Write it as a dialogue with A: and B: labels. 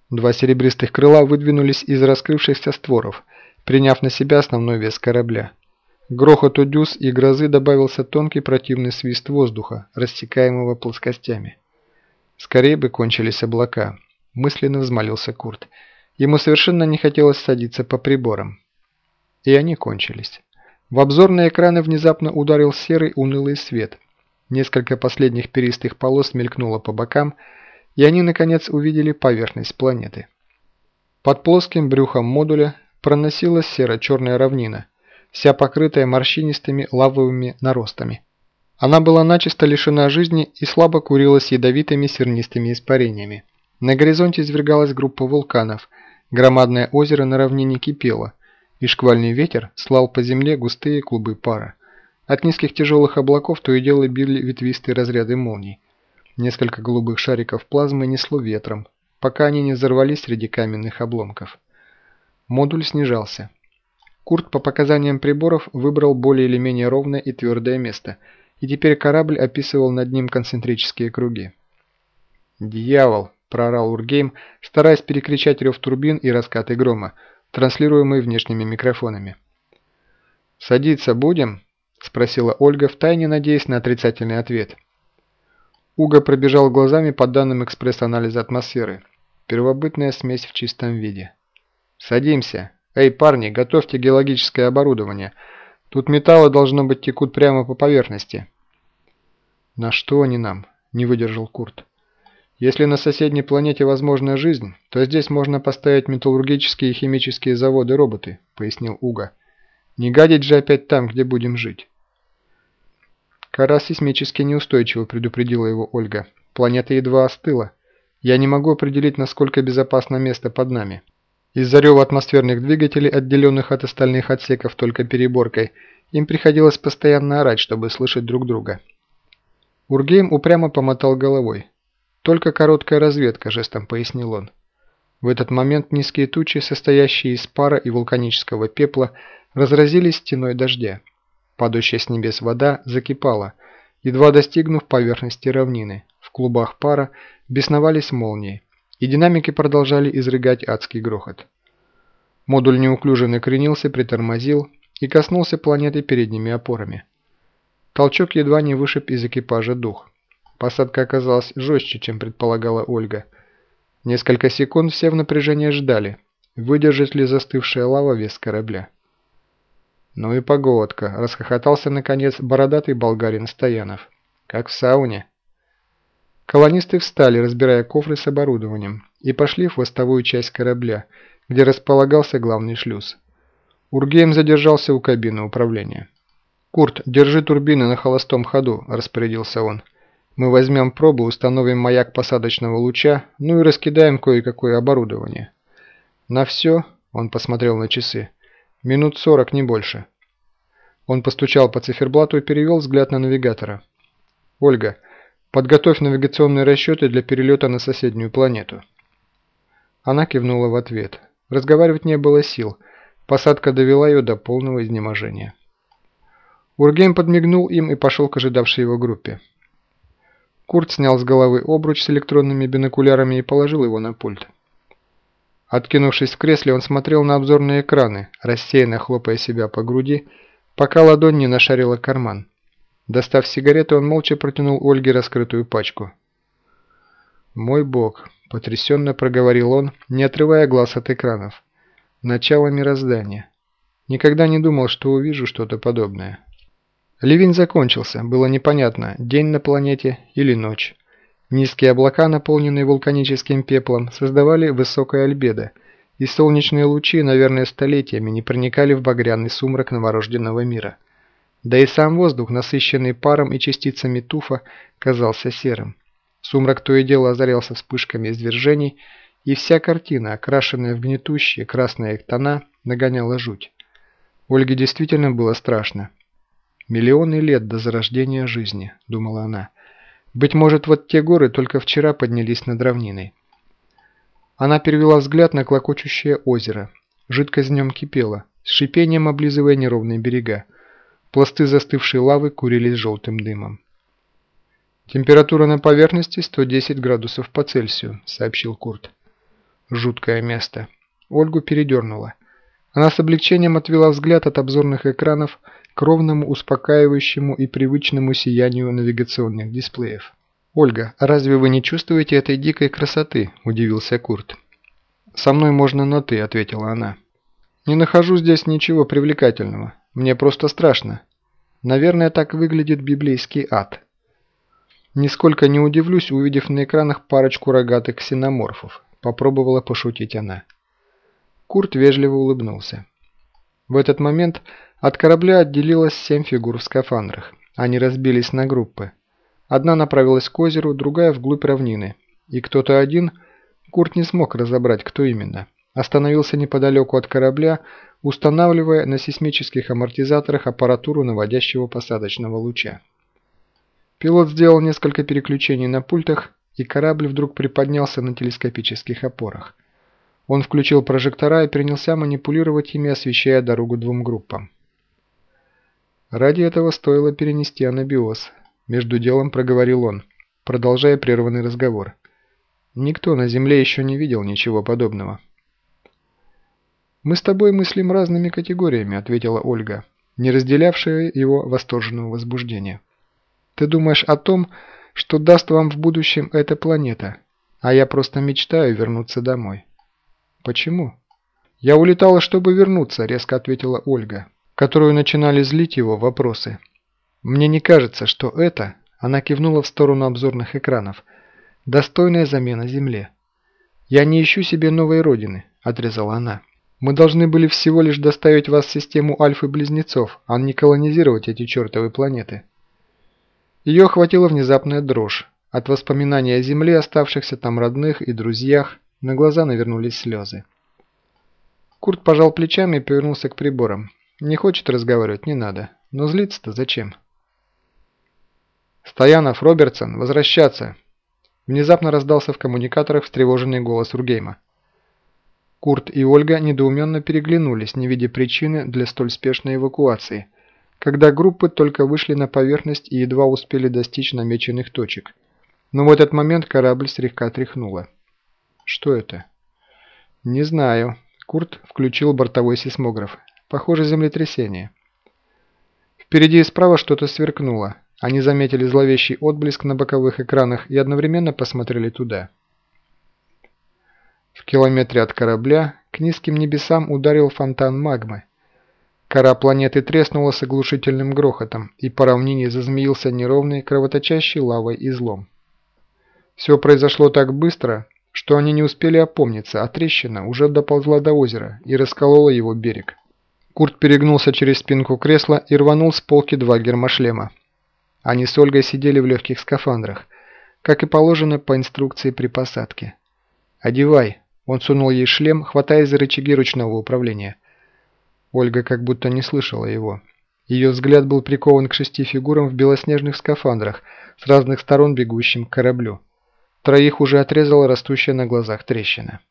A: Два серебристых крыла выдвинулись из раскрывшихся створов, приняв на себя основной вес корабля. К грохоту дюз и грозы добавился тонкий противный свист воздуха, рассекаемого плоскостями. Скорее бы кончились облака, мысленно взмолился Курт. Ему совершенно не хотелось садиться по приборам. И они кончились. В обзорные экраны внезапно ударил серый унылый свет. Несколько последних перистых полос мелькнуло по бокам, и они, наконец, увидели поверхность планеты. Под плоским брюхом модуля проносилась серо-черная равнина, вся покрытая морщинистыми лавовыми наростами. Она была начисто лишена жизни и слабо курилась ядовитыми сернистыми испарениями. На горизонте извергалась группа вулканов, громадное озеро на равнине кипело, и шквальный ветер слал по земле густые клубы пара. От низких тяжелых облаков то и дело били ветвистые разряды молний. Несколько голубых шариков плазмы несло ветром, пока они не взорвались среди каменных обломков. Модуль снижался. Курт по показаниям приборов выбрал более или менее ровное и твердое место, и теперь корабль описывал над ним концентрические круги. «Дьявол!» – проорал Ургейм, стараясь перекричать рев турбин и раскаты грома, транслируемые внешними микрофонами. «Садиться будем?» – спросила Ольга, втайне надеясь на отрицательный ответ. Уго пробежал глазами по данным экспресс-анализа атмосферы. Первобытная смесь в чистом виде. «Садимся! Эй, парни, готовьте геологическое оборудование. Тут металлы, должно быть, текут прямо по поверхности». «На что они нам?» – не выдержал Курт. «Если на соседней планете возможна жизнь, то здесь можно поставить металлургические и химические заводы-роботы», – пояснил Уго. «Не гадить же опять там, где будем жить». «Кора сейсмически неустойчива», – предупредила его Ольга. «Планета едва остыла. Я не могу определить, насколько безопасно место под нами. Из-за рева атмосферных двигателей, отделенных от остальных отсеков только переборкой, им приходилось постоянно орать, чтобы слышать друг друга». Ургейм упрямо помотал головой. «Только короткая разведка», – жестом пояснил он. В этот момент низкие тучи, состоящие из пара и вулканического пепла, разразились стеной дождя. Падающая с небес вода закипала, едва достигнув поверхности равнины. В клубах пара бесновались молнии, и динамики продолжали изрыгать адский грохот. Модуль неуклюже накренился, притормозил и коснулся планеты передними опорами. Толчок едва не вышиб из экипажа дух. Посадка оказалась жестче, чем предполагала Ольга. Несколько секунд все в напряжении ждали, выдержит ли застывшая лава вес корабля. «Ну и погодка!» – расхохотался, наконец, бородатый болгарин Стоянов. «Как в сауне!» Колонисты встали, разбирая кофры с оборудованием, и пошли в хвостовую часть корабля, где располагался главный шлюз. Ургейм задержался у кабины управления. «Курт, держи турбины на холостом ходу», – распорядился он. «Мы возьмем пробу, установим маяк посадочного луча, ну и раскидаем кое-какое оборудование». «На все?» – он посмотрел на часы. «Минут 40, не больше». Он постучал по циферблату и перевел взгляд на навигатора. «Ольга, подготовь навигационные расчеты для перелета на соседнюю планету». Она кивнула в ответ. Разговаривать не было сил. Посадка довела ее до полного изнеможения. Ургейм подмигнул им и пошел к ожидавшей его группе. Курт снял с головы обруч с электронными бинокулярами и положил его на пульт. Откинувшись в кресле, он смотрел на обзорные экраны, рассеянно хлопая себя по груди, пока ладонь не нашарила карман. Достав сигарету, он молча протянул Ольге раскрытую пачку. «Мой бог», – потрясенно проговорил он, не отрывая глаз от экранов. «Начало мироздания. Никогда не думал, что увижу что-то подобное». Ливень закончился, было непонятно, день на планете или ночь. Низкие облака, наполненные вулканическим пеплом, создавали высокое альбедо, и солнечные лучи, наверное, столетиями не проникали в багряный сумрак новорожденного мира. Да и сам воздух, насыщенный паром и частицами туфа, казался серым. Сумрак то и дело озарялся вспышками извержений, и вся картина, окрашенная в гнетущие красные тона, нагоняла жуть. Ольге действительно было страшно. «Миллионы лет до зарождения жизни», — думала она. «Быть может, вот те горы только вчера поднялись над равниной». Она перевела взгляд на клокочущее озеро. Жидкость в нем кипела, с шипением облизывая неровные берега. Пласты застывшей лавы курились желтым дымом. «Температура на поверхности 110 градусов по Цельсию», — сообщил Курт. Жуткое место. Ольгу передернуло. Она с облегчением отвела взгляд от обзорных экранов к ровному, успокаивающему и привычному сиянию навигационных дисплеев. «Ольга, а разве вы не чувствуете этой дикой красоты?» – удивился Курт. «Со мной можно на «ты», – ответила она. «Не нахожу здесь ничего привлекательного. Мне просто страшно. Наверное, так выглядит библейский ад». «Нисколько не удивлюсь, увидев на экранах парочку рогатых ксеноморфов», – попробовала пошутить она. Курт вежливо улыбнулся. В этот момент от корабля отделилось 7 фигур в скафандрах. Они разбились на группы. Одна направилась к озеру, другая вглубь равнины. И кто-то один, Курт не смог разобрать, кто именно, остановился неподалеку от корабля, устанавливая на сейсмических амортизаторах аппаратуру наводящего посадочного луча. Пилот сделал несколько переключений на пультах, и корабль вдруг приподнялся на телескопических опорах. Он включил прожектора и принялся манипулировать ими, освещая дорогу 2 группам. Ради этого стоило перенести анабиоз. Между делом проговорил он, продолжая прерванный разговор. Никто на Земле еще не видел ничего подобного. «Мы с тобой мыслим разными категориями», — ответила Ольга, не разделявшая его восторженного возбуждения. «Ты думаешь о том, что даст вам в будущем эта планета, а я просто мечтаю вернуться домой». «Почему?» «Я улетала, чтобы вернуться», — резко ответила Ольга, которую начинали злить его вопросы. «Мне не кажется, что это...» — она кивнула в сторону обзорных экранов. «Достойная замена Земле». «Я не ищу себе новой родины», — отрезала она. «Мы должны были всего лишь доставить вас в систему Альфы-близнецов, а не колонизировать эти чертовы планеты». Ее охватила внезапная дрожь. От воспоминаний о Земле, оставшихся там родных и друзьях, на глаза навернулись слезы. Курт пожал плечами и повернулся к приборам. Не хочет разговаривать, не надо. Но злиться-то зачем? «Стоянов, Робертсон, возвращаться!» Внезапно раздался в коммуникаторах встревоженный голос Ургейма. Курт и Ольга недоуменно переглянулись, не видя причины для столь спешной эвакуации, когда группы только вышли на поверхность и едва успели достичь намеченных точек. Но в этот момент корабль слегка тряхнуло. «Что это?» «Не знаю». Курт включил бортовой сейсмограф. «Похоже, землетрясение». Впереди и справа что-то сверкнуло. Они заметили зловещий отблеск на боковых экранах и одновременно посмотрели туда. В километре от корабля к низким небесам ударил фонтан магмы. Кора планеты треснула с оглушительным грохотом, и по равнине зазмеился неровный, кровоточащий лавой излом. Все произошло так быстро, что они не успели опомниться, а трещина уже доползла до озера и расколола его берег. Курт перегнулся через спинку кресла и рванул с полки 2 гермошлема. Они с Ольгой сидели в легких скафандрах, как и положено по инструкции при посадке. «Одевай!» – он сунул ей шлем, хватаясь за рычаги ручного управления. Ольга как будто не слышала его. Ее взгляд был прикован к 6 фигурам в белоснежных скафандрах, с разных сторон бегущим к кораблю. 3 уже отрезала растущая на глазах трещина.